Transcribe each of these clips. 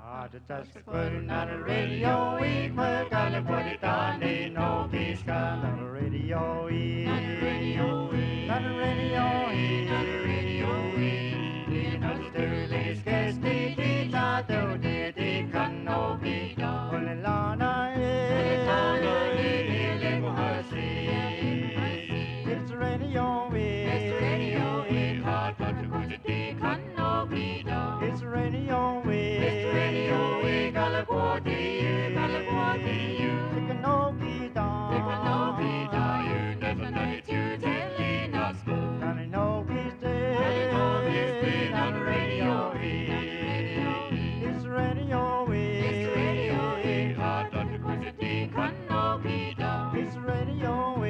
Just putting on the radio, we put on the put it on, ain't no peace on the radio, on the radio, on the radio, on the radio, in the Sterling Skesty, Tita, Dodi, can no be done. Olilana, it's radio, it's radio, hot, but the good can no be done. It's radio, it's radio, California, California, it can no be done. It can no be done. You never know it, you telling us more. Can it no be dead? On the radio, it's radio, it's radio, hot, but the good can no be done. It's radio,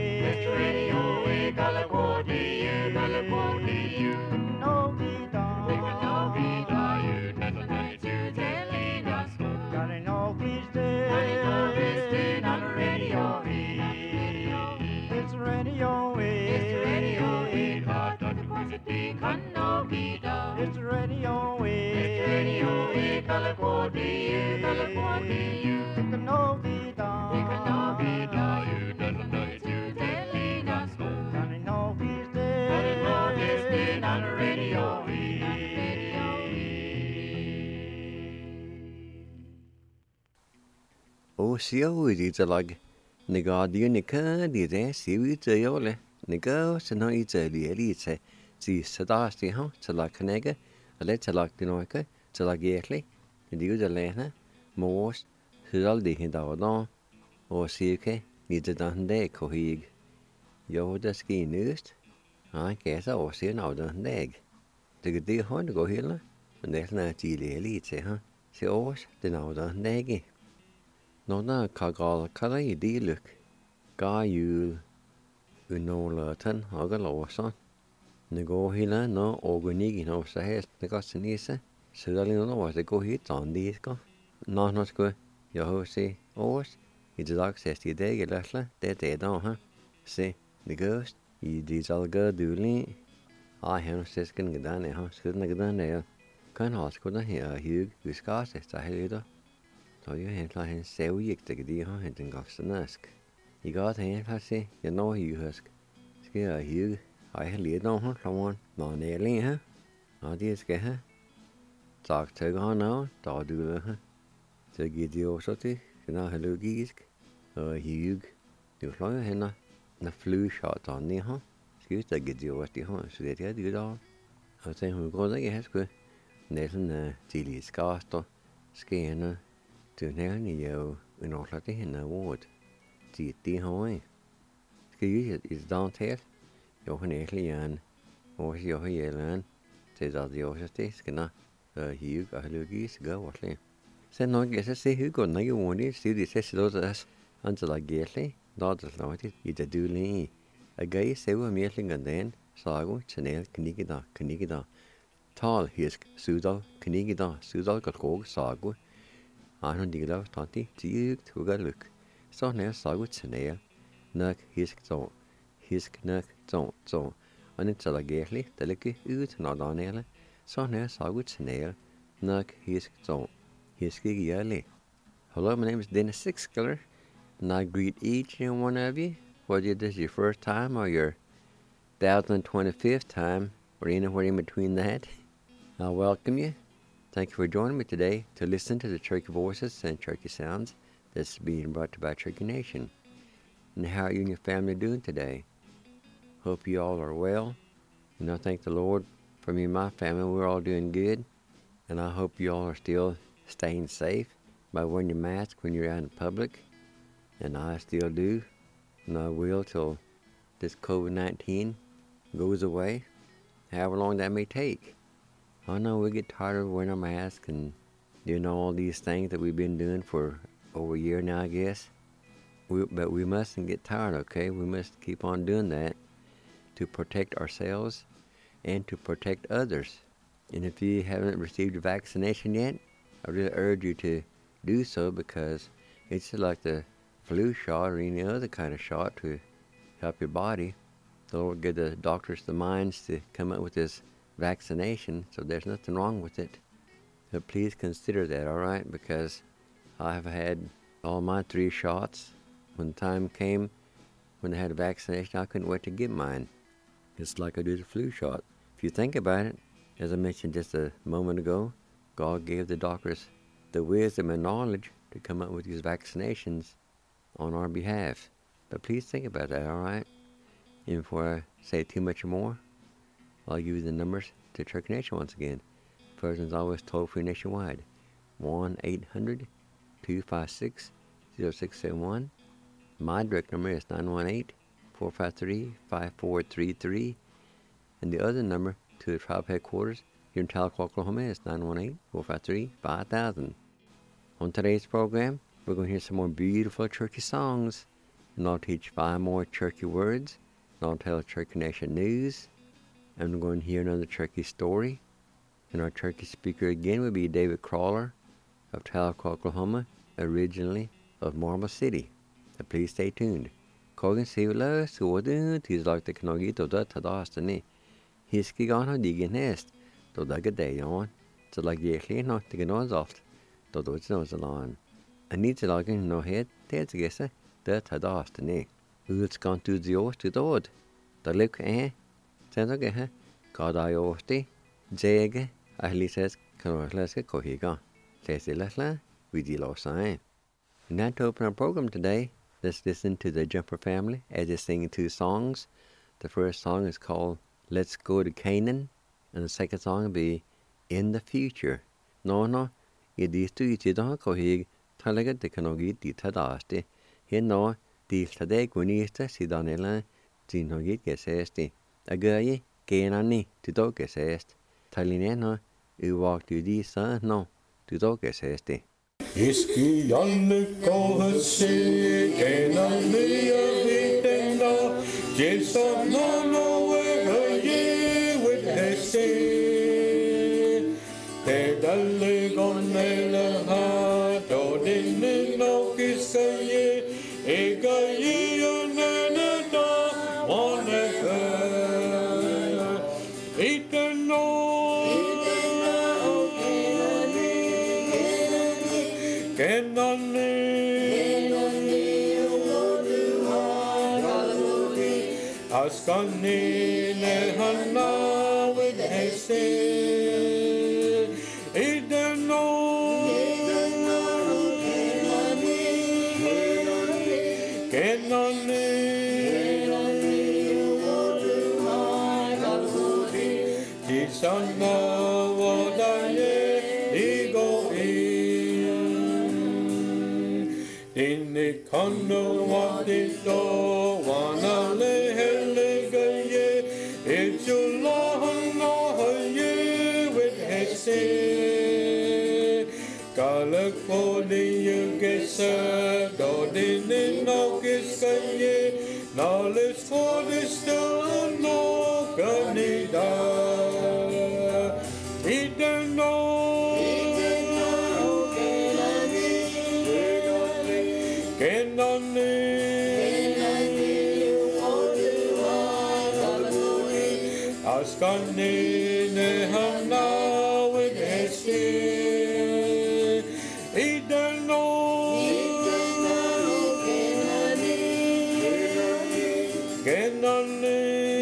California, California, it can no be done. It can no be done. You never know it, you telling us more. Got it no peace day on the radio. It's radio, it's radio, hot on the city can no be done. It's radio, California, California, it can no be done. It can no be done. You never know it, you telling us more. Got it no peace day on the radio. Ô xíu gì cho lag nè gà đi nè cá đi ra xíu ít chơi ô lệ nè gà sẽ nói ít chơi đi chơi chỉ sẽ đa xí hông cho lag cái này cái lệ cho lag đi nói cái cho lag ghét lệ đi cái lệ nè mua sửa đi hiện đại đó ô xíu cái đi cho đàn đây có hig yo đó ski nước cái sao ô xíu nào đàn đây cái đi hỏi nó có hiền lắm mình là chỉ đi chơi ha sẽ ô thì nào đàn đây cái nó cagal caray đi lực cá yu uno là thân họ cái lỗ son nó go hi là nó organic nó sẽ hết nó có sinh ý sẽ sửa lên nó sẽ go hit chọn đi có nó có giờ hồ si os thì được sẽ thì đấy cái là để đó ha si the ghost y đi zal ga duli hắn sẽ cái đó này ha sửa cái đó này cái họ có nó hiện hiu cái cá sẽ hay đó thôi hiện là hiện xéo dịch từ cái đi ha hiện từng góc sân ask y có thể là sẽ cái nó hiu hết cái hiu ai lý đâu ha xong nó nè lên ha nó đi cái ha chắc chơi cái nó tạo được ha chơi cái điều số thì cái nào hello gis hiu được nói hiện nó flu shot on nè ha cái chơi cái điều thì ha sẽ thế điều đó ở trên hồi có cái hết cái này là chỉ lý scar to cái nó từ nãy nhiều nó là thế hình word chỉ tí thôi cái gì is down thế yo này liền ô yo hay lên thế giờ yo sẽ thế cái nào hiểu cả lưu ký cái what lên sẽ nói cái sẽ hiểu còn nói cái vấn đề xử lý sẽ đó là anh sẽ là ghét đấy đó là nói thì ít được lên cái sẽ vừa miết lên gần đến sau đó channel cái đó tall hisk sudal cái đó sudal cái cổ sau đó anh đi đâu thằng tí chỉ thu cái lực sau này sau cái channel nấc hisk nấc trộn anh sẽ là ghét đấy tại cái nó đó này là sau này sau cái channel nấc hisk trộn hisk cái gì đấy. Hello, my name is Dennis Sixkiller, and I greet each and one of you, whether this is your first time or your 1025th time, or anywhere in between that. I welcome you. Thank you for joining me today to listen to the Cherokee voices and Cherokee sounds that's being brought to you by Cherokee Nation. And how are you and your family doing today? Hope you all are well. And I thank the Lord for me and my family. We're all doing good. And I hope you all are still staying safe by wearing your mask when you're out in public. And I still do. And I will till this COVID-19 goes away, however long that may take. I know we get tired of wearing our mask and doing all these things that we've been doing for over a year now, I guess. But we mustn't get tired, okay? We must keep on doing that to protect ourselves and to protect others. And if you haven't received a vaccination yet, I really urge you to do so, because it's like the flu shot or any other kind of shot to help your body. The Lord give the doctors the minds to come up with this vaccination, so there's nothing wrong with it. So please consider that, all right? Because I've had all my 3 shots. When the time came, when I had a vaccination, I couldn't wait to get mine. It's like I do the flu shot. If you think about it, as I mentioned just a moment ago, God gave the doctors the wisdom and knowledge to come up with these vaccinations on our behalf. But please think about that, all right? And before I say too much more, I'll give you the numbers to Turkey Nation once again. First is always toll-free nationwide, 1-800-256-0671. My direct number is 918-453-5433. And the other number to the tribe headquarters here in Tahlequah, Oklahoma is 918-453-5000. On today's program, we're going to hear some more beautiful Cherokee songs, and I'll teach 5 more Cherokee words, and I'll tell Cherokee Nation news, and we're going to hear another Cherokee story, and our Cherokee speaker again will be David Crawler of Tahlequah, Oklahoma, originally of Marble City. So please stay tuned. Kogan Sivla, Suodun, Tizlak the Kanogito, Tadastani. Hiskigan har digen häst, då dagar det on, så lag jäkligt nog det kan oft, då det nog så lån. Anita lagen no het, det gissa, det Tadastani. Utskan tu dios tu dod. Da luk sen så ge, kada yosti, jege, ahlises kanoslaske kohiga. Lesla, we deal sign. Now to open our program today, let's listen to the Jumper family as they sing 2 songs. The first song is called Let's Go to Canaan, and the second song will be In the Future. No, these 2 don't go here, Talaga de Kanogi di Tadasti. Here no, the Tade Gunista, Sidanella, Zinogit Gesesti. A guy, Gainani, to dog Gesest. Talineno, you walk to these son, no, to dog Gesesti. Iski Yannico see, Gainani, a bit and all, Jason, no. Dalle gonne ha do dinne no kisaye egaye nene do one iteno kenane askani ne hanna with hese Sana wadaye igo in the kono wadito wana le hele gaye ejulahana haye with hese California gesa dodine no kisaye knowledge for this no kanida Askani ne hanna with hesi ideno kenani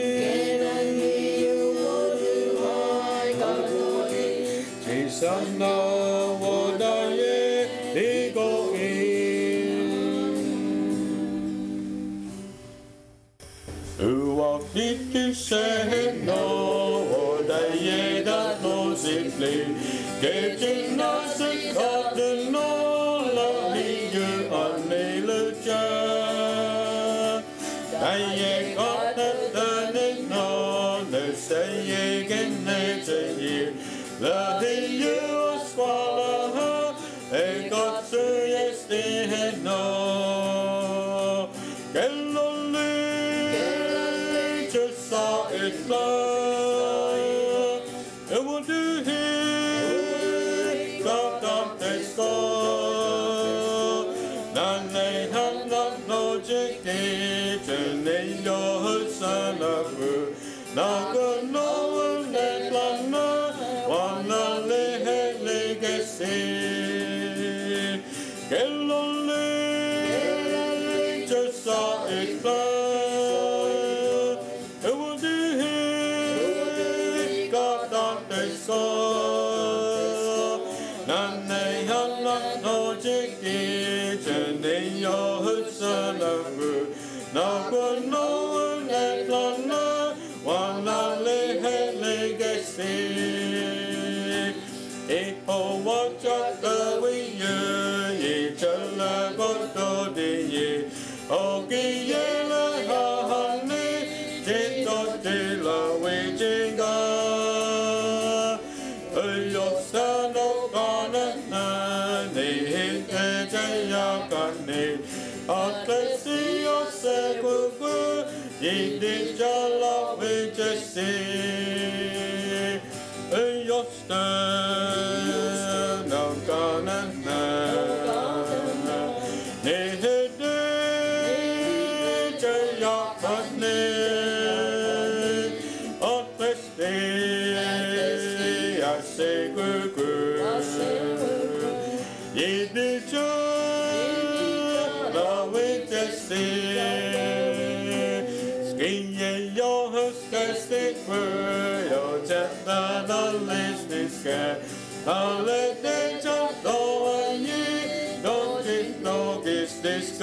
Chisana wadaye digo Uwakiti se no odaye da no simply getting us a cotton no la ligue on nailja Aye cotton no the say again nature the you swallow a got to yes they no it will do here, got the store. None they have not no jiggage, and they know son of her. Not good, no one that one, one, no, they had leg se che non le c'è sa e fa e vuol dire che so nan nei hanna no che c'è nei io sana na con no ne plana wana le hele che se e ho watcha the we ye chala go to de ye o ki ye la ha ne je to de la we jinga yo sa no gonna na ne he te ya kan ne a te si o se ku ye de jala we je se yo sta no gonna na ne he de je ya kan ne a te si a se ku ye de jala we je se Alle de do ye don't it no is this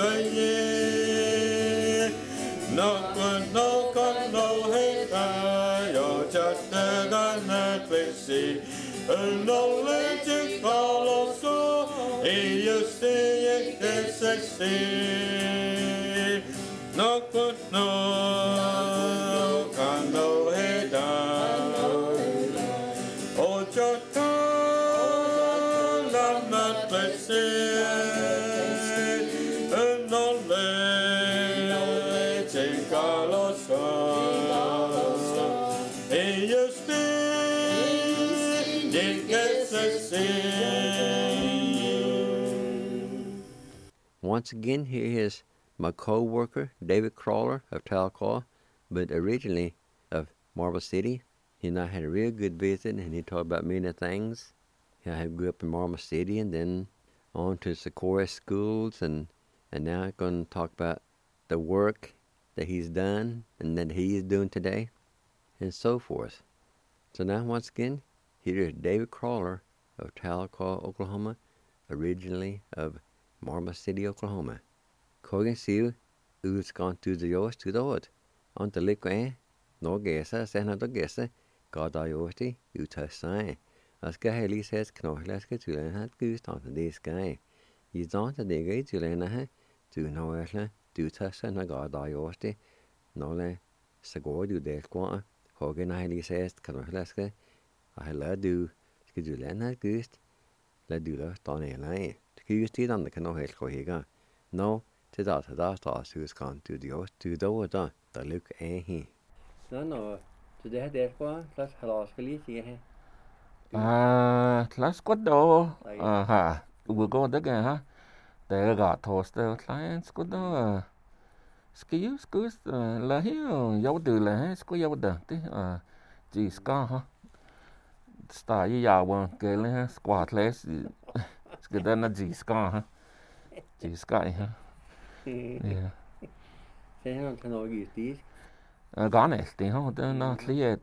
ye no no hey yo just the gonna see no let it follow so you say it sexy no can no hey oh just Once again, here is my co-worker, David Crawler of Talcott, but originally of Marble City. He and I had a real good visit, and he talked about many things. I grew up in Marble City, and then on to Sequoia schools, and now I'm going to talk about the work that he's done and that he is doing today, and so forth. So now, once again, here is David Crawler of Talcott, Oklahoma, originally of Marble City, Oklahoma. Kogan siu utskan tu the yost to the wood. On the liquid, no guessa, send out the guessa, God I yosti, you touch sign. As Gaheli says, Knohlas get to learn how to goose on this guy. You don't the diggy to learn how to know Ashla, do touch and a God I yosti, no le, Sago do del qua. Hogan Heli says, Knohlaska, I love do, could you learn how goose? Let do the Don a line. You still on the canoe hill, no, to that who's gone to the oath to the water, the look he. No, today there's one, that's how Felice here. Let's go do. We'll go again, huh? They got toaster clients, good do. Ski, scoos, la hill, yo do la, squee yo da, gee, scar, huh? Star, ya won't get squat less. Good than a G scar, huh? G sky, huh? Yeah. Say, how can I use these? Gone, huh? They're not clear.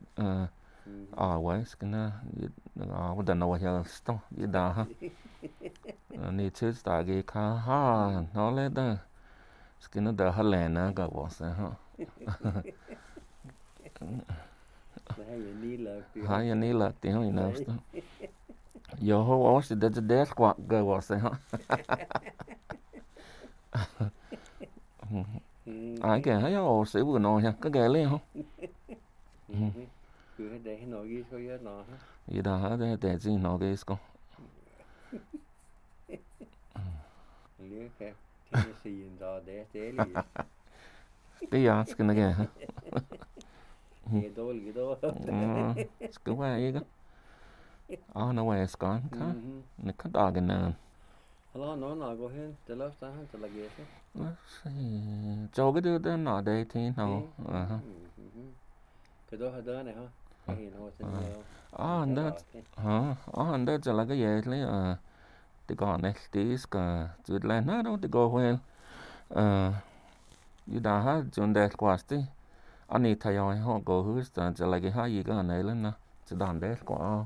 Always gonna, we don't know what you're still, you know, huh? Need to start get car, ha, no leather. Skin of the Helena got was, huh? How you need luck, you know, stuff. Yo ho was the death squad go was huh? I can hay all say vừa nói ha, có ghé lên không? Cứ để nói gì thôi chứ nó. Gì đó để gì nói cái gì Lý phép, thì xin ra để lý. Cái gì cái này kìa. Cái đó. Cứ vậy cái. Nó quay scan cả. Nó cắt đỏ cái nào. Hello, nó nào có hết, từ lớp sáng từ là ghé chứ. Cho cái đứa đó nọ đây thì nào. Cái đó hơi đỡ này hả? anh đó cho là cái gì lấy thì còn này tí cả chút lên nó đâu thì go well you đã ha chọn đẹp quá tí anh ấy thay ơi họ go hút cho là cái hai gì cái này lên nè cho đàn đẹp quá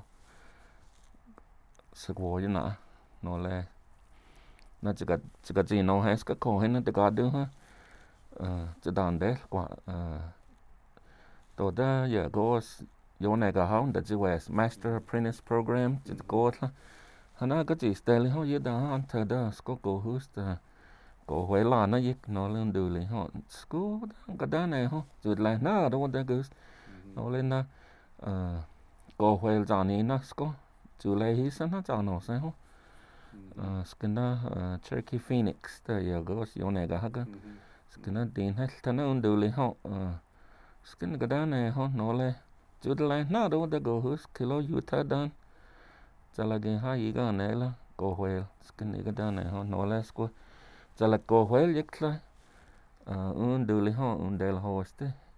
sức vô chứ nè nó là nó chỉ có gì nó hết cái cổ hết nó thì có được ha cho đàn đẹp quá tôi đã giờ go vô này cả không để chỉ về Master Apprentice Program chỉ có là nó có chỉ style không như đó anh thờ đó có go hút cổ huế là nó giết nó lên đường liền họ school cái đó này không rồi lại nó đâu có cái nó lên nó cổ huế giờ này nó có chủ lại hết nó cho nó sao không cái nó Cherokee Phoenix tới giờ có chỗ này cả cái nó tiền hết thằng nó đường liền họ cái đó này không nó lên chủ lại nó đâu có go hút kilo Utah done cho là cái hai gì cái này là cổ huế cái đó này không nó lên school cho là cô huế nhất là đưa lên họ để là host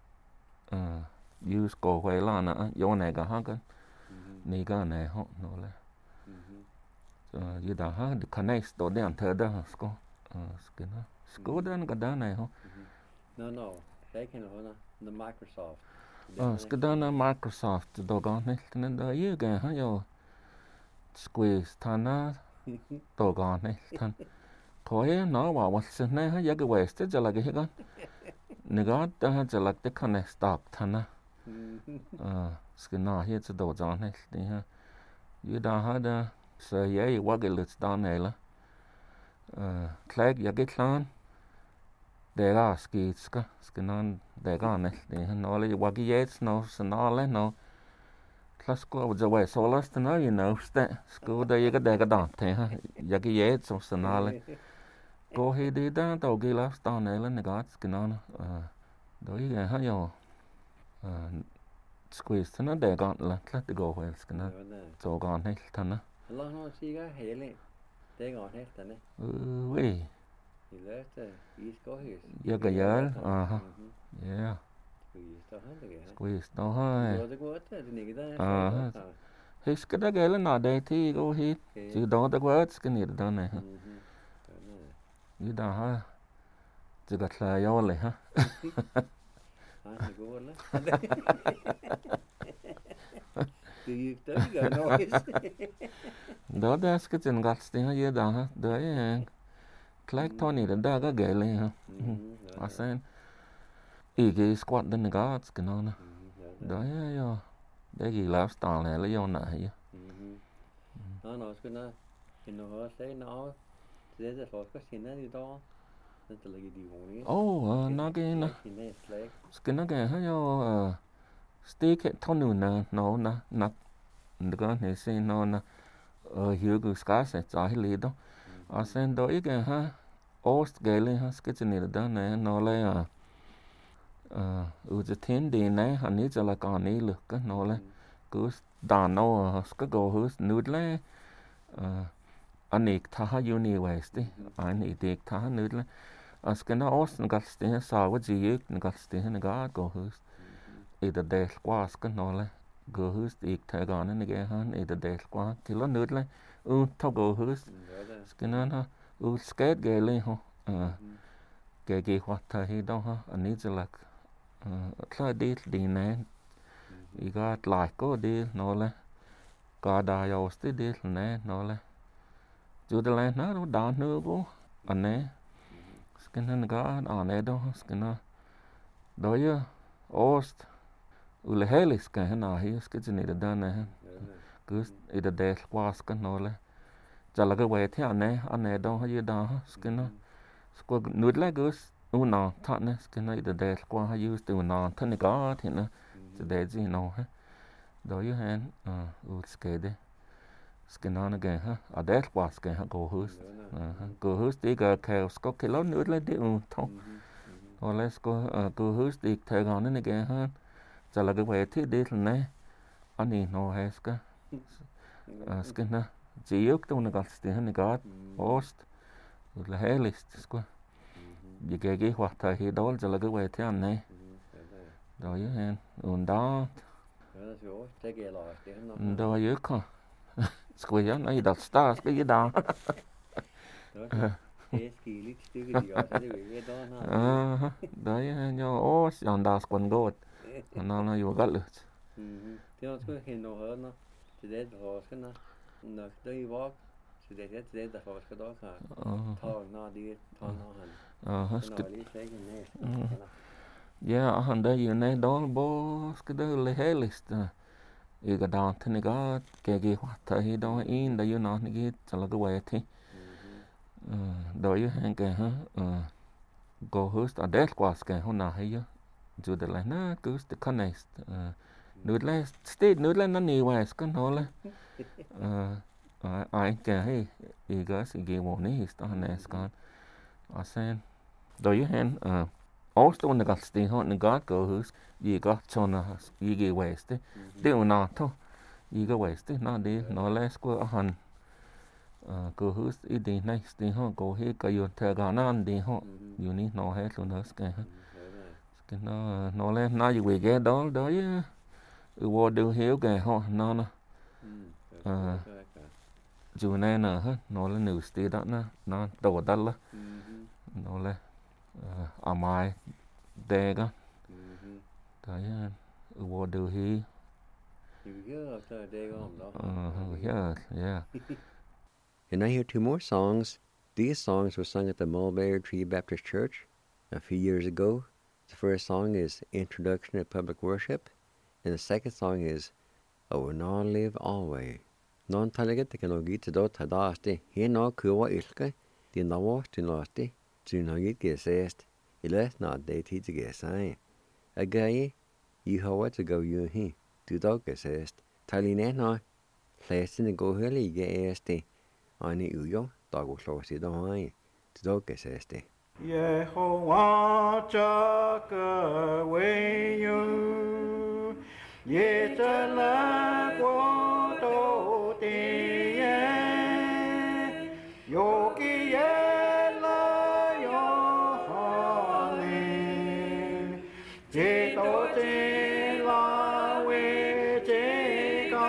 use cô huế là nè vô này cả ha cái này cái này họ nó là như đó ha được connect tổ đèn thờ đó có cái nó có cái đó này không no cái này nó the Microsoft cái đó là Microsoft đồ con này nên đó như cái ha yo squeeze thằng đồ con này thằng thôi nó bảo một sự này hay cái waste cho là cái con nó có cho là cái connect stop thằng á cái nào hiện sẽ đồ chọn này thì ha như đó ha đó sợi dây qua cái lượt đó này là click ya cái plan để ra cái nó để cái này thì nó lấy qua cái dây nó lấy nó class của giờ về solar nó you know school đây cái để cái đó thế ha ya cái dây xong nó lấy cô hay đi đó tàu kia là tàu này lên này có cái nó đối với hay rồi squeeze nó để gọn là cắt để go về cái nó cho gọn hết thằng nó nó xí cái hệ này để gọn hết thằng này vậy thì lấy cái có hết giờ cái giờ yeah squeeze nó hơi hết cái đó cái là nào đây thì go hết chứ đó ta quét cái này đó này như đó ha chỉ có là do lại ha đó đó cái chân gắt tiếng như đó ha đấy click Tony đó cái ghế lên ha à sen ý cái squat đó này có cái nó đấy yo đấy gì lifestyle này là do này nó cái nó sẽ nó sẽ có cái gì đó nó cái nó cái hay yo stick it thon nè nó cái này xem nó hiểu cái scar sẽ trái lý đó à xem đó ý cái ha ost cái lên ha cái chân này đó này nó lấy cái thiên đi này anh ấy cho là còn này được cái nó lấy cứ đàn nó cái go hút nút lấy anh ấy thà university anh ấy tiếc thà nút lấy cái nó ost nó gắt tiếng sao cái gì nó gắt tiếng nó gắt go hút ít để qua cái nó lấy go hút ít thay gọn này cái han ít để qua thì nó nút lấy thâu go hút cái nó skate cái lên ho cái hoạt thay đó ha anh ấy cho là cái đi này ý có lại có đi nó lấy có đại học đi này nó lấy chú để lại nó đào nữa cô anh ấy cái nó có anh ấy đó cái nó đối với ost ule helis cái nào hi cái gì này đó này cứ ít để qua cái nó lấy cho là cái về thế anh ấy đó hay đó cái nó có nút lại cứ nó thằng này cái nó ít để qua hay use từ nó thân này có thì nó để gì nó ha đối với hắn cái đấy cái nó cái ha ở đây qua cái ha cô hút tí cái có cái lót nữa lên đi thông rồi lấy cô hút tí thay gọn này cái ha cho là cái về thế đấy là này anh ấy nó hay cái nó chỉ yếu trong nó cái tiếng này có host là hay list quá vì cái hoạt thời đó cho là cái về thế anh này đối với hắn đó Đó yếu không? Square á, nói đặt stars cái gì đó. Đấy nhau ô sàn đào quần gột, nó yêu gắt luôn. Thì nó cứ hiện nó hơn nó, chỉ để đó cái nó đây vóc, chỉ để đó cái đó cả, thao nó đi thao nó hành, nó đi xây cái này. Yeah, han đây yêu này đó bố cái đó lấy hết list. Ý cái đó thì nó cái hoạt thấy đó in đây yêu nó cái cho là cái vậy thì, đó yêu hàng cái ha, go host ở đây quá cái hôm nào hay chứ, dù được là nó cứ stick connect, nút lên state nút lên nó nhiều vậy cái nó là, ai cái hay ý cái sự cái món này đó này cái, sen, đó yêu hàng, also nó cái stick họ nó cái go host, ý cái cho nó ý cái waste, điều nào thôi. Ý cái waste nó đi nó lấy square hàng go host ý đi này đi họ go hết cái yêu theo cái nan đi họ yêu ní nó hết luôn đó cái cái nó lên nó về cái đó đấy vô điều hiểu cái họ nó dù này nè hết nó lên new state đó nó đồ đó là nó lên mai đây cái đấy vô điều hiểu yeah. And I hear two more songs. These songs were sung at the Mulberry Tree Baptist Church a few years ago. The first song is Introduction to Public Worship, and the second song is I Will Not Live Always. Non talaga teknologi to do tadaste. He no kuwa ilka. Di nawa to naste. To nagit gesest. Ile na de ti to gesai. Agaye. You hawa to go you he. To do gesest. Taline no. Lesson go heli geste. Ani uyo. Dago slosi do hai. To do geseste. Yehovah chaka weyu. Yetala kwa to te yoki yela yohane je to te la we te ka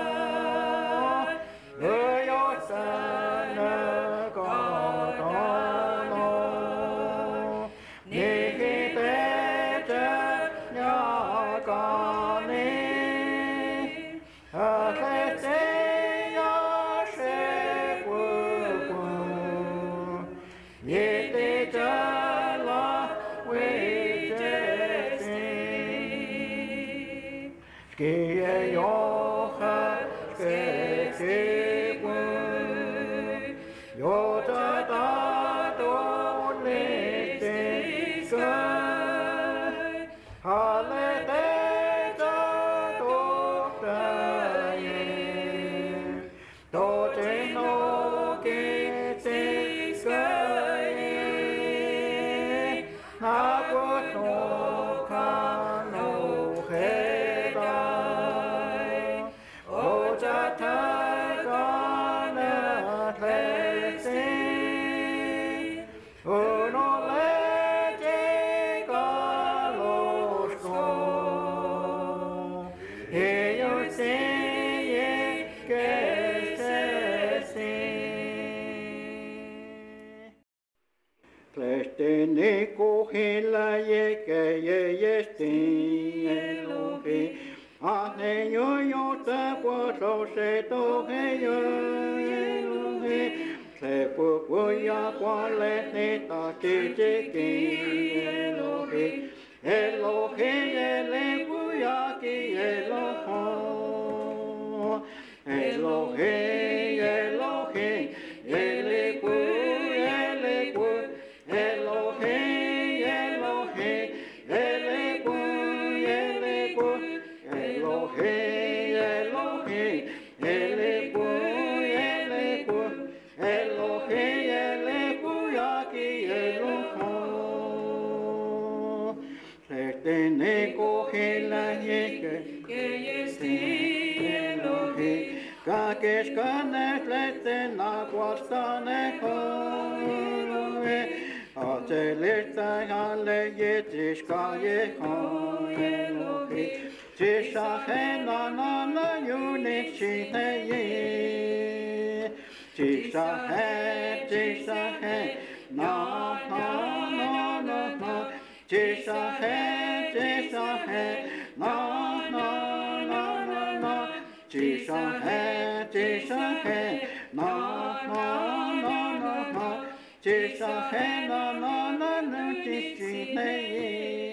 yo sana ka no ne te nya ka ne Neko hela ye ke ye yesti elohe ane yo yo ta kwa so se to he yo elohe se po ya kwa le ne ta te te ke elohe elohe ele ku ya ki eloho elohe elohe ele ku Neko hela ye ke yesti elohe ka keskane lete na kwastane koe ateleta hale yetiska ye elohe Jisha he na na na yuni chi te ye. Jisha he na na na na na. Jisha he na na na na na. Jisha he na na na na na. Jisha he na na na na chi te ye.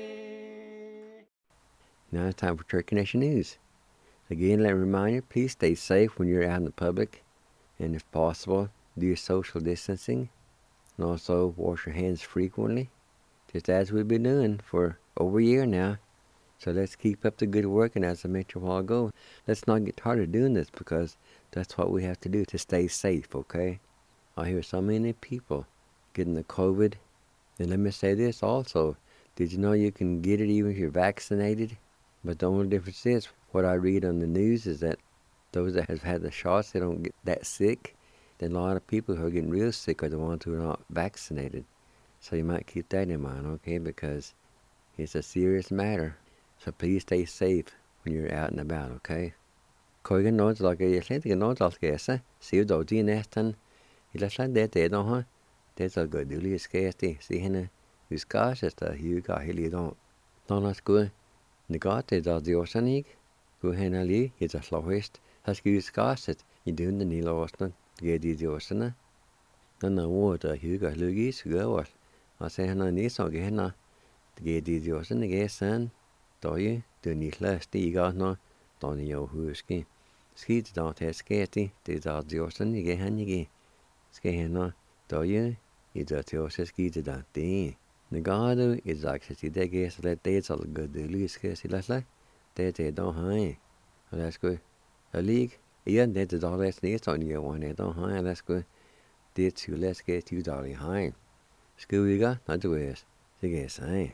Now it's time for Church Connection News. Again, let me remind you, please stay safe when you're out in the public, and if possible, do your social distancing, and also wash your hands frequently, just as we've been doing for over a year now. So let's keep up the good work, and as I mentioned a while ago, let's not get tired of doing this, because that's what we have to do to stay safe, okay? I hear so many people getting the COVID, and let me say this also, did you know you can get it even if you're vaccinated? But the only difference is, what I read on the news is that those that have had the shots, they don't get that sick. Then a lot of people who are getting real sick are the ones who are not vaccinated. So you might keep that in mind, okay? Because it's a serious matter. So please stay safe when you're out and about, okay? Coi cái nói là cái thế thì nói là cái sao? Xíu đầu tiên nè, thằng, thì là sao để đó ha? Để cho người điều lý cái gì, xí hả? Vì cái là hiểu cái hiểu đó. Nó là cái Negate da diosanig, go henali, it's a slowest, has gives gasset, you do the Nilostan, get the diosana. Then the water, Hugo Lugis, go was. I say, Hannah Nis or Gehenna, the get the diosan, the gas san, do you, do Nikla, Stiga no, Donio Huski. Skeet don't have sketty, the da diosan, the Gehanigi. Skehena, do you, it's a theosis gita that day. Negado is actually the guess that dates all good the least case last like they don't high. That's good. A league, yeah, that's the dollars needs on you one, they don't high, that's good. Did to let's get $2 high. School we got, not the ways. The guess, eh?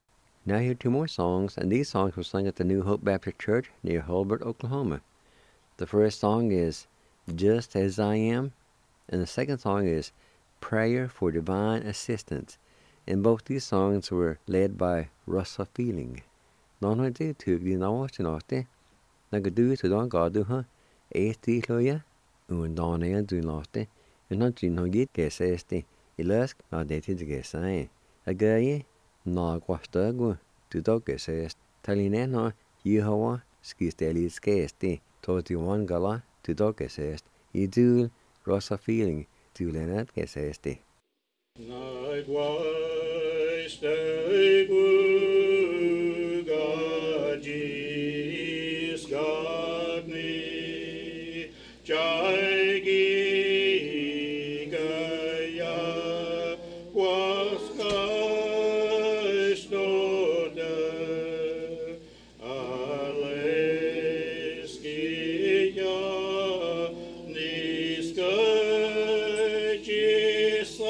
Now here 2 more songs, and these songs were sung at the New Hope Baptist Church near Hulbert, Oklahoma. The first song is Just As I Am, and the second song is Prayer for Divine Assistance. And both these songs were led by Russell Feeling. Don't I do to be now watching out there? Now go do it to don't go do her. 80 loya, and don't I do not there. And not you know get guess este. Ilask, not dated to guess I. A guy, no guastago, to dog guess est. Telling no, you hawa, skis daily scarcity. Told you one gala, to dog guess est. You do Russell Feeling, to Leonard guess este. Likewise, stay good, God, Jesus, God, me, Jai Gaya, was Christ, no doubt, Aleskiya, Niska, Jesus.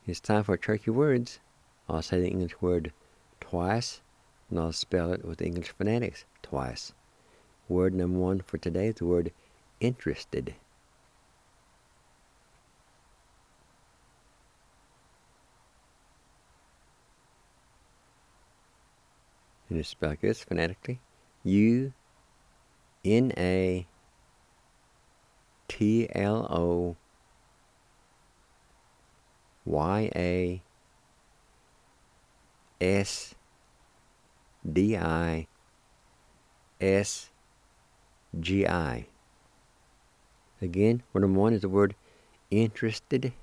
It's time for tricky words. I'll say the English word twice, and I'll spell it with English phonetics twice. Word number 1 for today is the word interested. And it's spelled like this phonetically. UNATLOYASDISGI. Again, word number 1 is the word interested.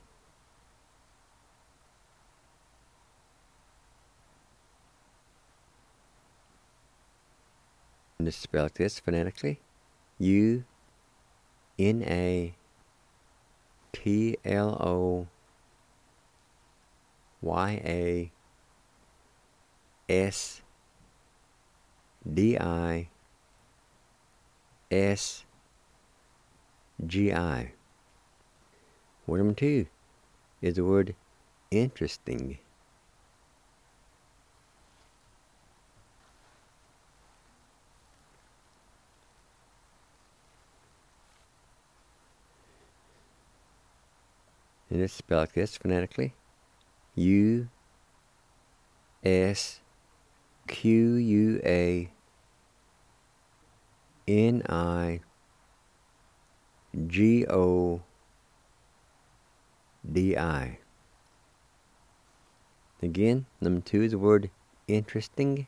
And it's spelled like this phonetically. UNATLOYASDISGI. Word number 2 is the word interesting. And it's spelled like this phonetically. USQUANIGODI. Again, number 2 is the word interesting.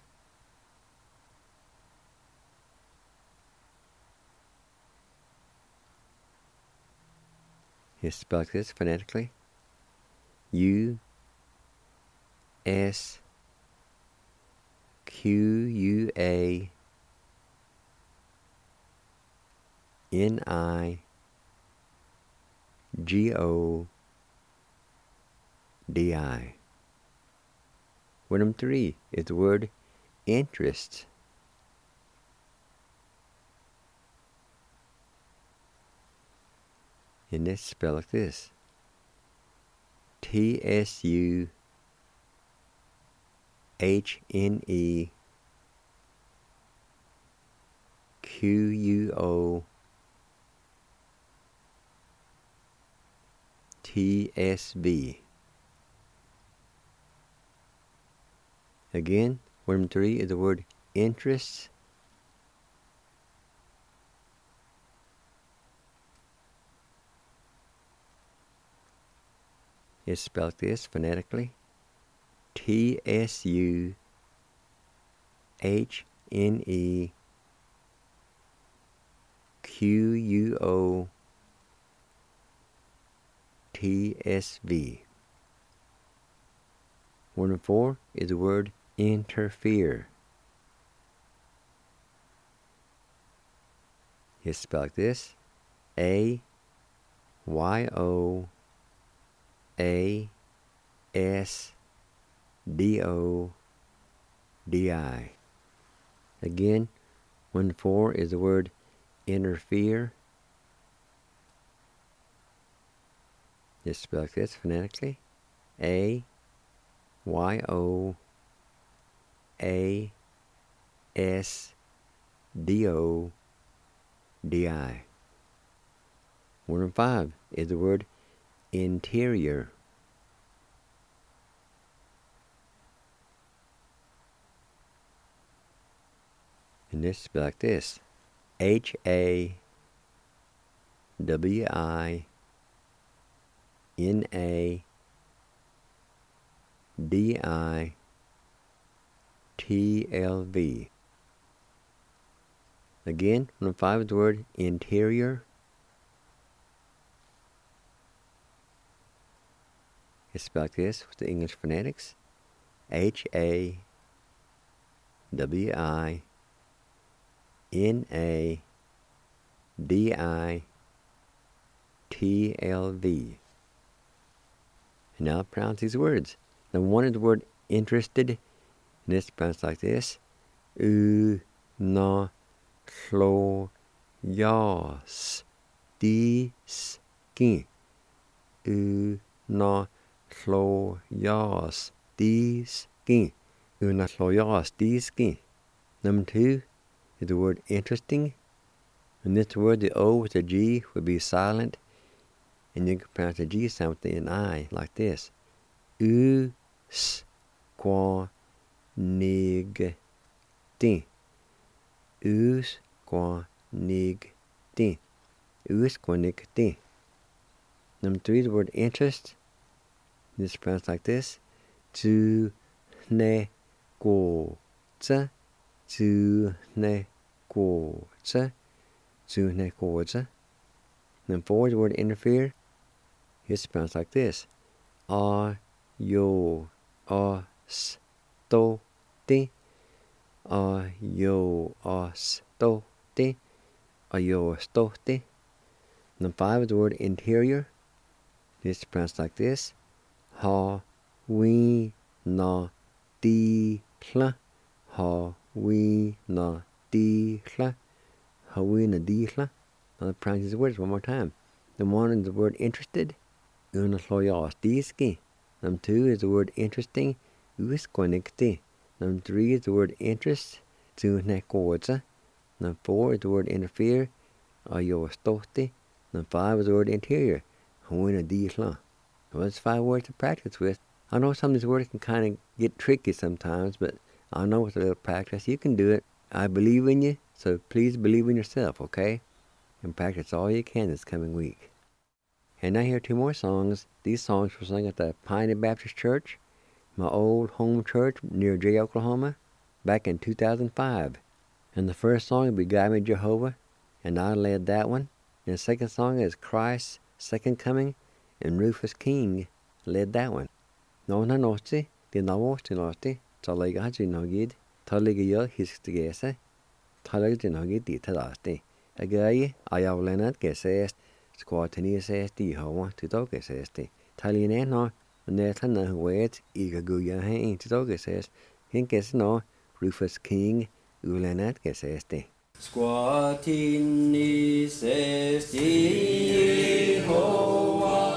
It's spelled like this phonetically. USQUANIGODI. Word number 3 is the word interest. And it's spelled like this. TSUHNEQUOTSV. Again, word number 3 is the word interest. It's spelled like this phonetically. TSUHNEQUOTSV. Word number 4 is the word interfere. It's spelled like this. AYOASDODI. Again, word number 4 is the word interfere. It's spelled like this phonetically. AYOASDODI. Word number 5 is the word interior. And this is spelled like this. HAWINADITLV. Again, number 5 is the word interior. It's spelled like this with the English phonetics. HAWINADITLV. And now pronounce these words. Number 1 is the word interested, and it's pronounced like this. UNATLOYASDISGI. hlojast ski. Una hlojast ski. Number 2 is the word interesting. In this word, the O with the G would be silent, and you can pronounce the G sound with an I, like this. Usquanigti. Usquanigti. Usquanigti. Number 3 is the word interest. This is pronounced like this. Tunekotsa. Tunekotsa. Tunekotsa. Number 4 is the word interfere. It's pronounced like this. Ayostoti. Ayostoti. Ayostoti. Number 5 is the word interior. It's pronounced like this. Hawinadihla. Hawinadihla. Hawinadihla. I'll pronounce these words one more time. Number 1 is the word interested. Unahloyastiski. Number 2 is the word interesting. Usquanigti. Number 3 is the word interest. Tunekotsa. Number 4 is the word interfere. Ayostoti. Number 5 is the word interior. Hawinadihla. Well, that's 5 words to practice with. I know some of these words can kind of get tricky sometimes, but I know with a little practice you can do it. I believe in you, so please believe in yourself, okay? And practice all you can this coming week. And now here are 2 more songs. These songs were sung at the Pioneer Baptist Church, my old home church near Jay, Oklahoma, back in 2005. And the first song will be Guide Me Jehovah, and I led that one. And the second song is Christ's Second Coming, and Rufus King led that one. No na nosti, di na wosti nosti, talaga jinogid, talaga yo histigese, talaga jinogid di tadasti. Agaye, ayawlenat geses, squatini ses di hawa, titoke sesti. Taline no, netla na wet, igaguya hain titoke ses, hinkes no, Rufus King, ulenat gesesti. Squatini ses di hawa,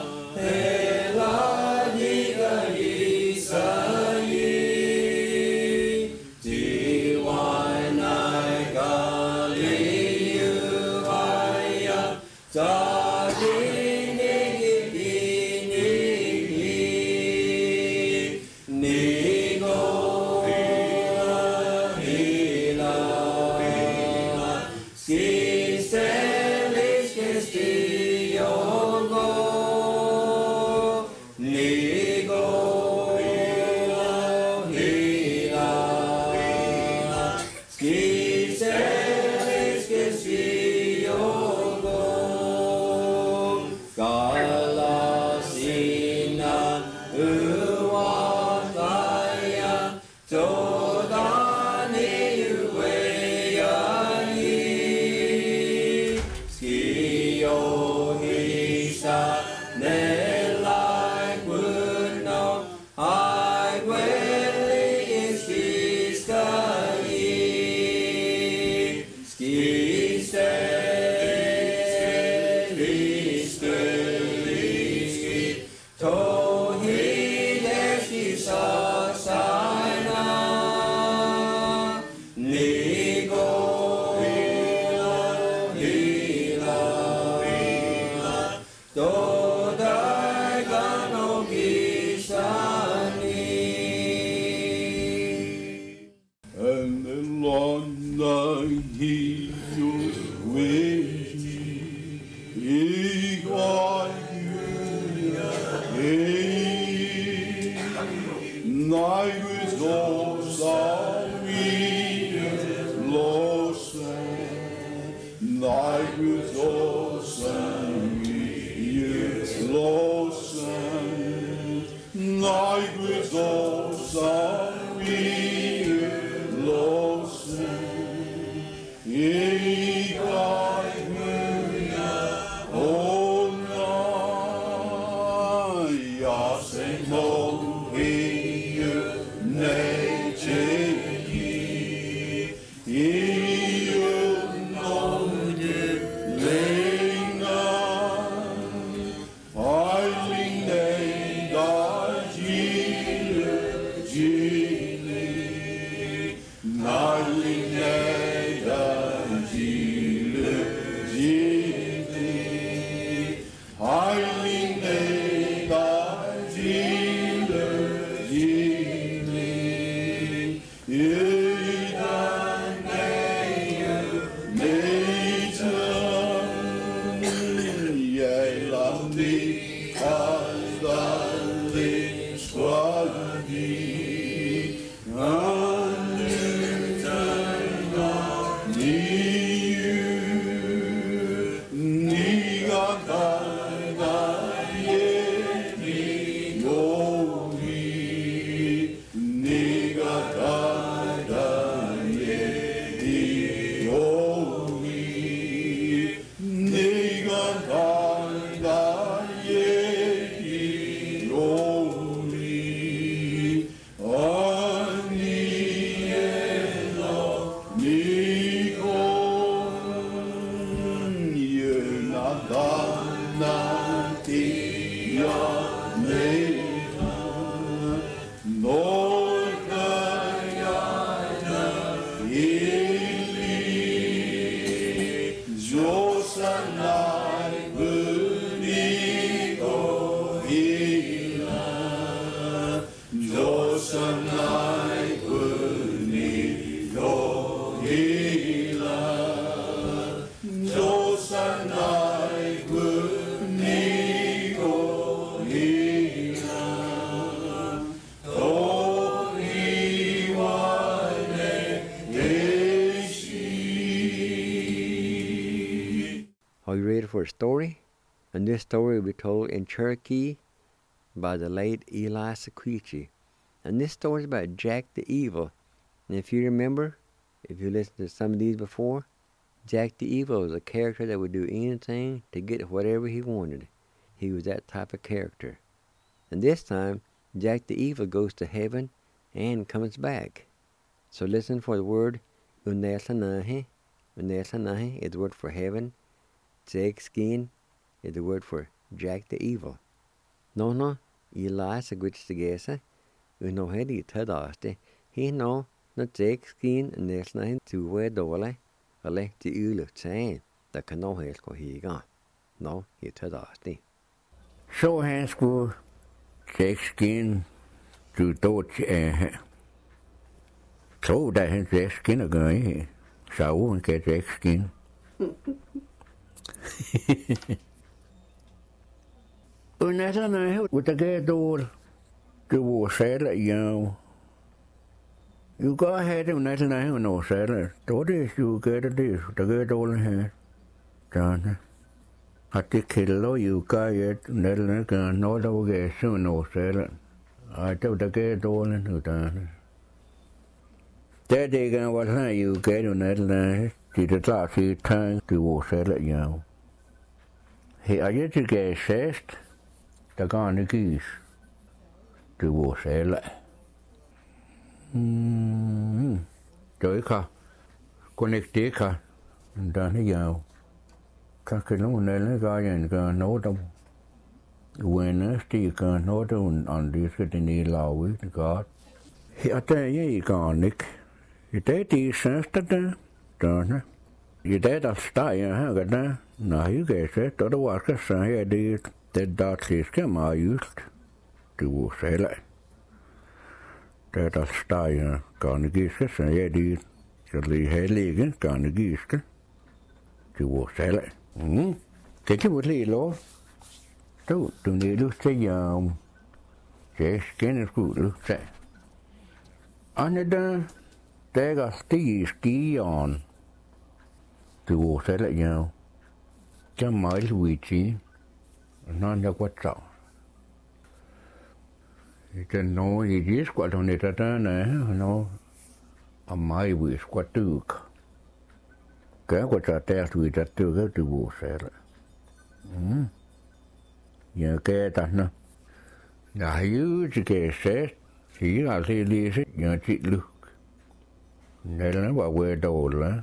Eiling nei Are you ready for a story? And this story will be told in Cherokee by the late Eli Sequeechee. And this story is about Jack the Evil. And if you remember, if you listened to some of these before, Jack the Evil was a character that would do anything to get whatever he wanted. He was that type of character. And this time, Jack the Evil goes to heaven and comes back. So listen for the word Unesanahe. Unesanahe is the word for heaven. Skin is the word for Jack the Evil. No, Eli Sequeechee no hedi tadaste. He no skin Unesanahe to where dole. Ale ti ulu tsain. Da kano helko higa. No, he tadaste. Så han skulle skin to dodge så da han skin og gøre så han kan skin. Og næsten udtaget dårligt. Det var sætter jo. You go ahead and næsten no sætter. Det jo gør det, der gør dårligt her. Sådan. At det kælder jo gør et næsten gør noget der var så no sætter. Og det der gør dårligt nu der. Det kan være sådan jo gør det næsten. Det der tager sig tang det var sætter jo. Her er det gav sæst. Der går en gis. Det var sætter. Rồi cả con ekte cả đã thấy giàu các cái lúc này nó gọi là cái nấu trong when nó chỉ cái nấu trong ăn đi cái gì này lâu với cái hiện tại như cái nick hiện tại thì sáng tất đó nè hiện tại đã start ha cái đó nói cái sẽ tôi đã qua cái sáng đi để đạt cái mà yếu thì sẽ lại det steg garnegiske, så jeg de skal lige have ligge garnegiske. Det var selv. Det kan vi lige lov. Du er lyst til jer. Jeg skal sgu lyst til. Anne der er stige skieren. Det var selv ja. Jeg meget Luigi. Nå, jeg godt så. Den noget i det squat hun er der no a mai vi squat tuk. Gør godt der du der du var selv. Jeg gør det nå. Jeg jo det sæt. Siger altid lige så jeg tit luk. Nælen var ved dårlig.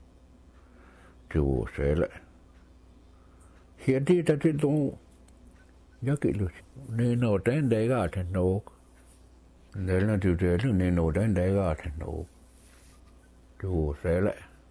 Du var selv. Her det der det dog. Jeg kan lide. Når noget den dag er til nok. Når du det når noget den dag er til nok. Du selv.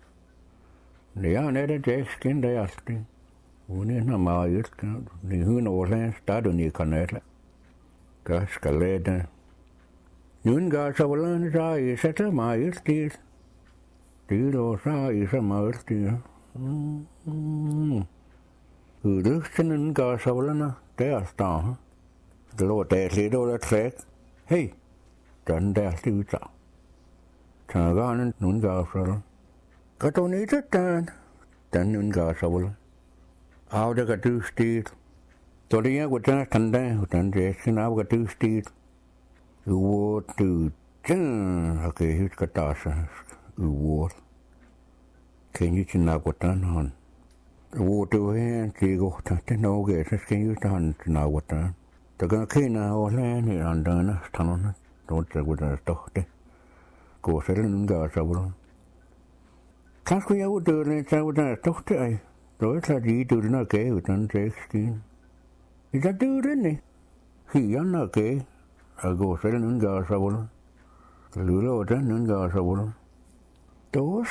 Når det er skin der altid. Hun er meget kan. Ni hun overland starter ni kanal. Gør skal lede. Nun gør så hvordan så I sætter meget stil. Det er så I så meget stil. Ude sådan gør sålerne, der står. Det lå der lidt over træk. Hey, den der slutter. Taganen nun gør sålerne. Kan du ikke den nun gør sålerne. Af det kan du stil. Så det er jo der tanda, den der skal af kan du stil. Uord du okay, husk at der så uord. Kan you til nagotan han? Uord du her, det går til noget, så skal you til han til nagotan. Der kan kende over lærne i andre standerne. Don't say what I thought. Gå selv en gør så vel. Kanskje jeg uddøde, så var der stort af. Så jeg tager de døde nok af uden teksten. I der døde ne. Hian nok af. Og gå selv en gør så vel. Det lyder over den gør så vel. Dos.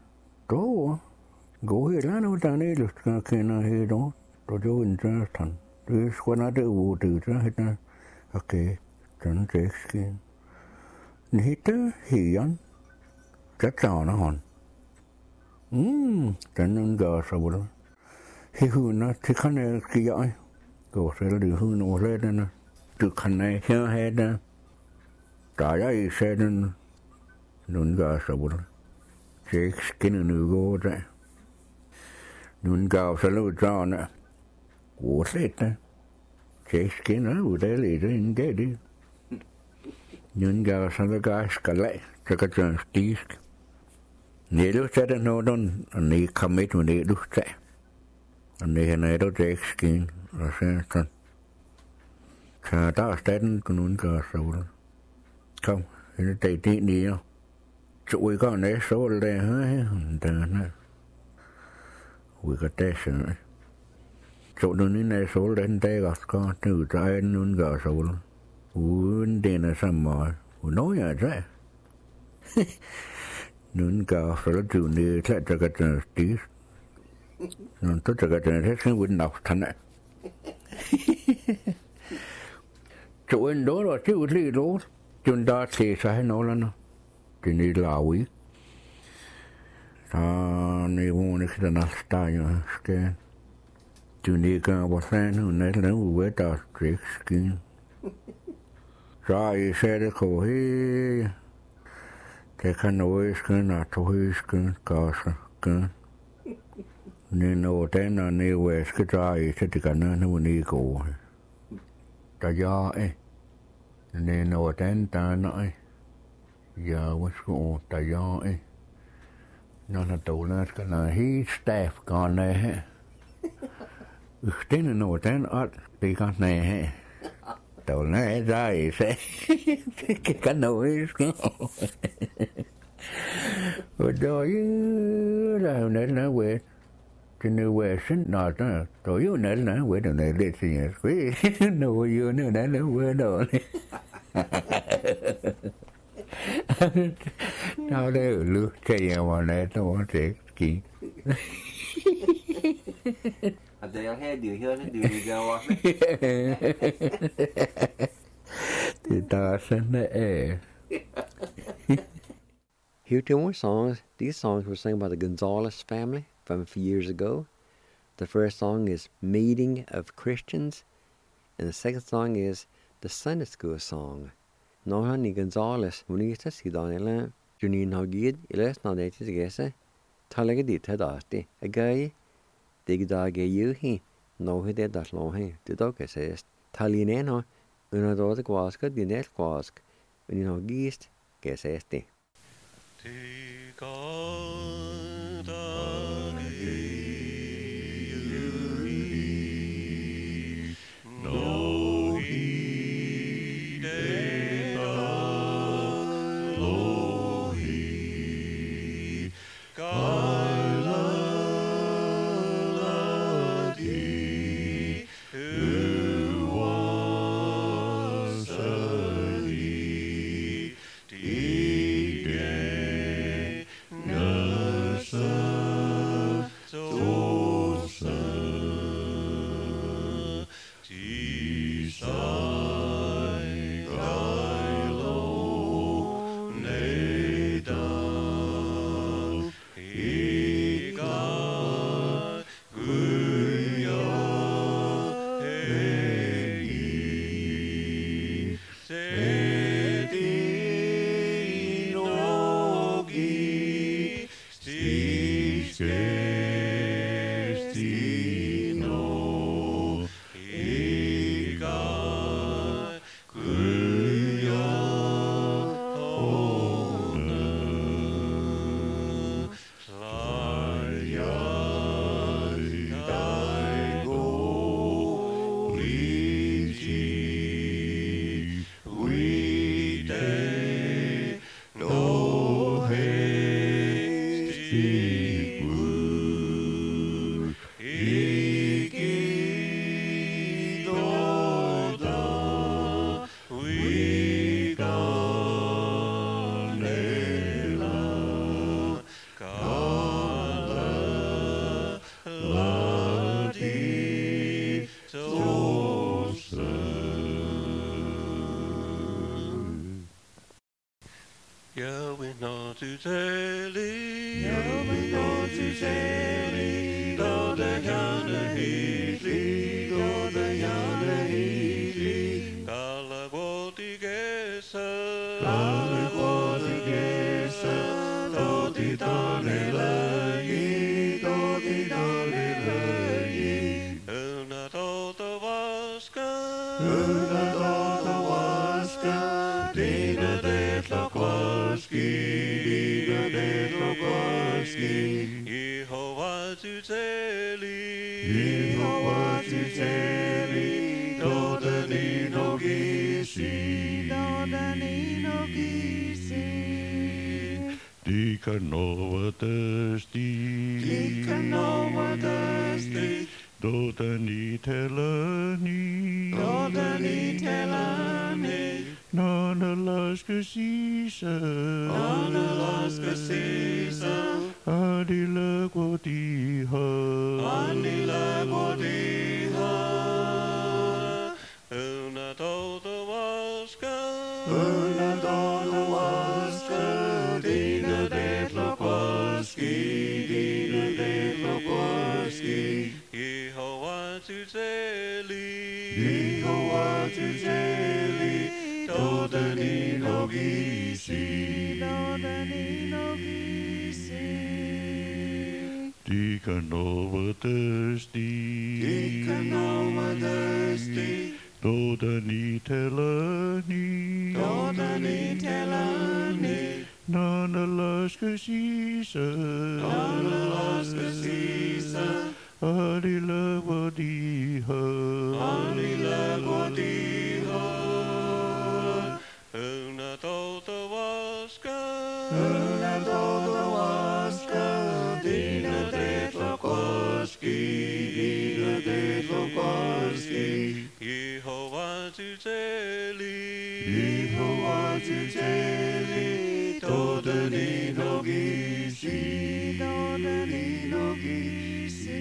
Gå helt andet ud af det, skal kende helt over. Så det er en tørstand. Det er sgu nok det uddøde, så hedder okay. Den teksten. Den hedder Hian. Der tager han. Den gør så vel. Hunden til kanal skal jeg. Gå selv det hunden over læderne. Du kan ikke have det. Der er jeg i sætten. Den gør så vel. Det er ikke skinnet nu går der. Den gør så lidt sådan. Gå slet det. Det er ikke skinnet ud af lidt. Ingen gav det. Den gør så lidt gaskalag. Så kan det stisk. Nedløftet nogen, og ni kom med med nedløftet. Og ni han er det ikke skin, og så der er staten, du nogen gør så. Kom, det er det nede. Så vi går ned så der her. Vi går der så. Så du nede så den dag og skal du tage nogen gør så. Uden den er så meget. Og noget jeg sagde. Nun gør så du ned til at gøre stis. Nun du gør det så uden afstand. Så en lort og det ud lidt lort. Den der til sig nålerne. Det er lav i. Så niveauerne kan den afstage skal. Du nikker hvor fanden hun er den ude der skin. Så I sætter ko her. Det kan noget skøn og to højskøn gasser skøn. Når den er nedvæske, så er I til det kan nu ikke gå. Der jeg er. Når den der er. Jeg var sgu der jeg er. Når der dårlig skal være helt staff gerne her. Den når den alt, det kan nære her. Dårlig er der I sagde. Det kan noget skøn. Og der er jo næsten af ved. Den er ved sådan, når der er jo næsten af ved, den er lidt sådan, jeg skal nå jo næsten af ved dårligt. Nå, det er jo lyst til, jeg var næsten over til ikke ski. Og det er her, det er her, det er over. Det er sådan, af. Here are two more songs. These songs were sung by the Gonzalez family from a few years ago. The first song is Meeting of Christians, and the second song is the Sunday School song. Nohani Gonzalez, Munita Sidanela, Junin Hogid, Iles Nadetis Gese, Talagadit Hadasti, a guy, Digdage Yuhi, Nohide Daslohe, the Dogasest, Talineno, Unadota Quaska, the Net Quask, Uninohgist, Gesesti. Yeah. Ja, we not to teli, Ja, we not to teli, do de jane hili, do de jane hili. Kala guotigesa, Kala guotigesa, do di tane lei, do di tane lei. una tota vaska, Una tota vaska, dina de tlokoski, dina de tlokoski. Jehova tu teli, Jehova tu teli, do de nino gisi, do de nino gisi. die kan over thirsty, Die kan over thirsty, do de niet heleni, do de niet helani. na de laske sisa, On the last season, adile guodiha, Anila Godiha, una tota vaska, Una donna waska, Dina de Tlokoski, Dina de Tlokoski. Jehova tu teli, Jehova tu teli, do de nino gisi, do de nino gisi. die kan over thirsty, Die kan over thirsty, do de niet heleni, do de niet helani. na de laske sisa, On the last season, adile guodiha, Anila Godiha, una tota vaska, Una donna waska, Dina de Tlokoski, Dina de Tlokoski. Jehova tu teli, Jehova tu teli, do de nino gisi, do de nino gisi.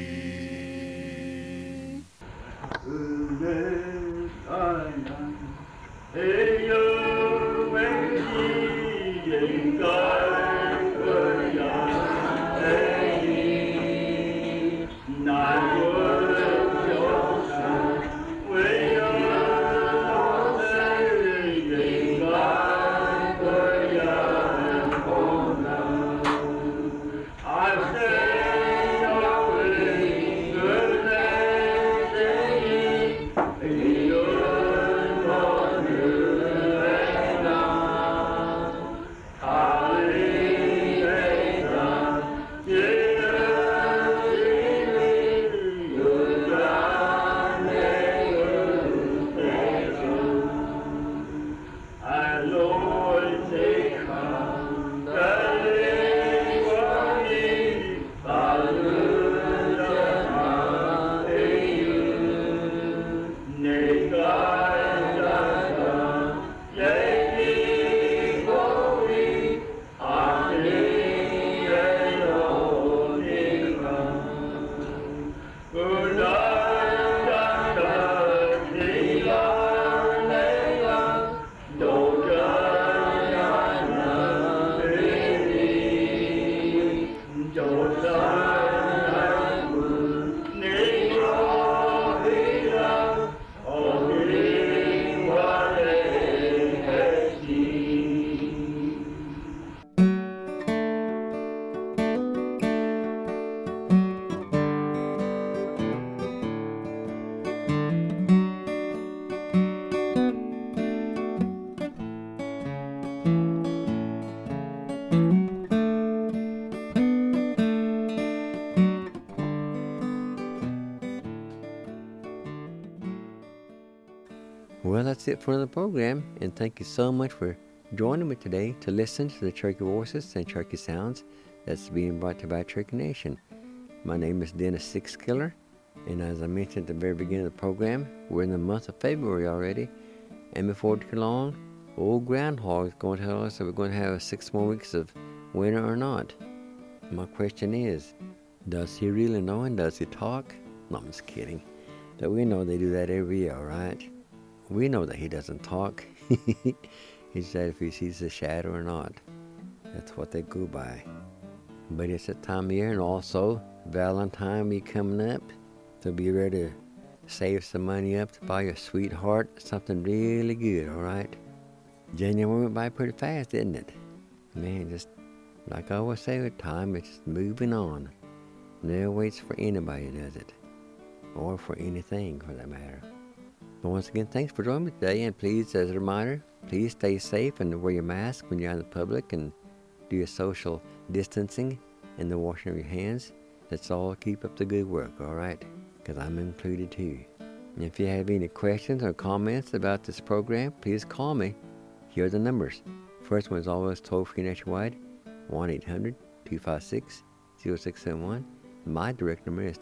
Well, that's it for the program, and thank you so much for joining me today to listen to the Cherokee Voices and Cherokee Sounds that's being brought to you by Cherokee Nation. My name is Dennis Sixkiller, and as I mentioned at the very beginning of the program, we're in the month of February already, and before too long, old Groundhog is going to tell us if we're going to have 6 more weeks of winter or not. My question is, does he really know and does he talk? No, I'm just kidding. So we know they do that every year, right? We know that he doesn't talk. He said if he sees a shadow or not. That's what they go by. But it's that time of year, and also Valentine be coming up. So be ready to save some money up to buy your sweetheart something really good, all right? January went by pretty fast, didn't it? Man, just like I always say with time, it's just moving on. Never waits for anybody, does it? Or for anything, for that matter. But once again, thanks for joining me today, and please, as a reminder, please stay safe and wear your mask when you're out in the public, and do your social distancing and the washing of your hands. Let's all keep up the good work, all right? Because I'm included too. And if you have any questions or comments about this program, please call me. Here are the numbers. First one is always toll-free nationwide, 1-800-256-0671. My direct number is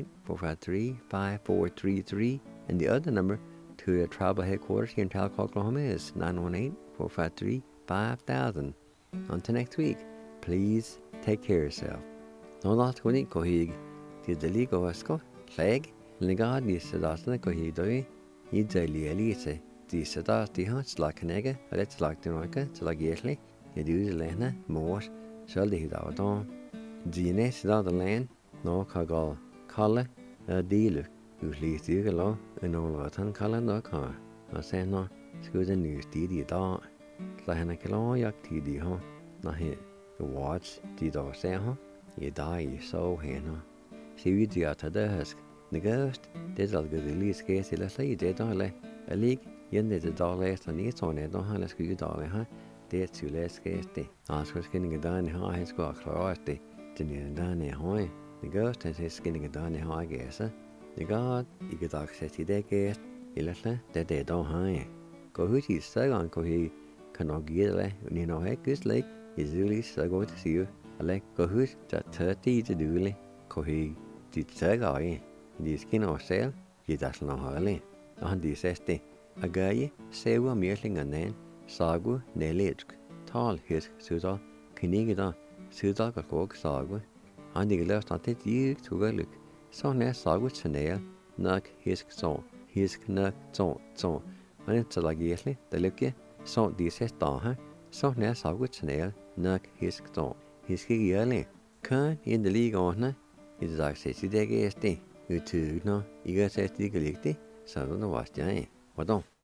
918-453-5433. And the other number to the tribal headquarters here in Talcott, Oklahoma is 918-453-5000. Until next week, please take care of yourself. No lát go ní go híg, tí delí go asco, leg, ligad ní sadásna go híg dói, ní delí elíse, tí sadás tí hans la canega, a let's like the roica, to la gierli, ní dús lehna, mós, shall the hidadon. Dine sadá the land, no cagal, calla, a dílu, who's least the law, and all of tan calla no car. I say no, scoot the news tí da. Slahana kilo yak tí di ho, na he, the watch tí da say ho. You die so hena. See we do at the husk. The ghost, there's all good release case, let's say you did all a league, yen did the dollars and each on it, don't have a screw dollar, huh? There's two less case day. Ask for skinning a down high squad class day, to near down a hoy. The ghost has his skinning a down high guess, the god, you get access to their guest, illetla, that they don't high. Go hooty, so on, go he cannot get a you know, heck, good lake is really so good to see you. Alek go hus ta 30 to dule ko he ti tagai di skin or sel ki das no hale han di seste agaye sewa mierling anen sagu neletsk tal his suda kinigida suda ka kok sagu han di last at ti to galuk so ne sagu chnel nak his knak so han it's like yesli the lukke so di sesta ha so ne sagu chnel nak his so His kiggerly can't in the league on is access to the guest. You two know, you guys have to get it, so I don't know what's the name. What don't?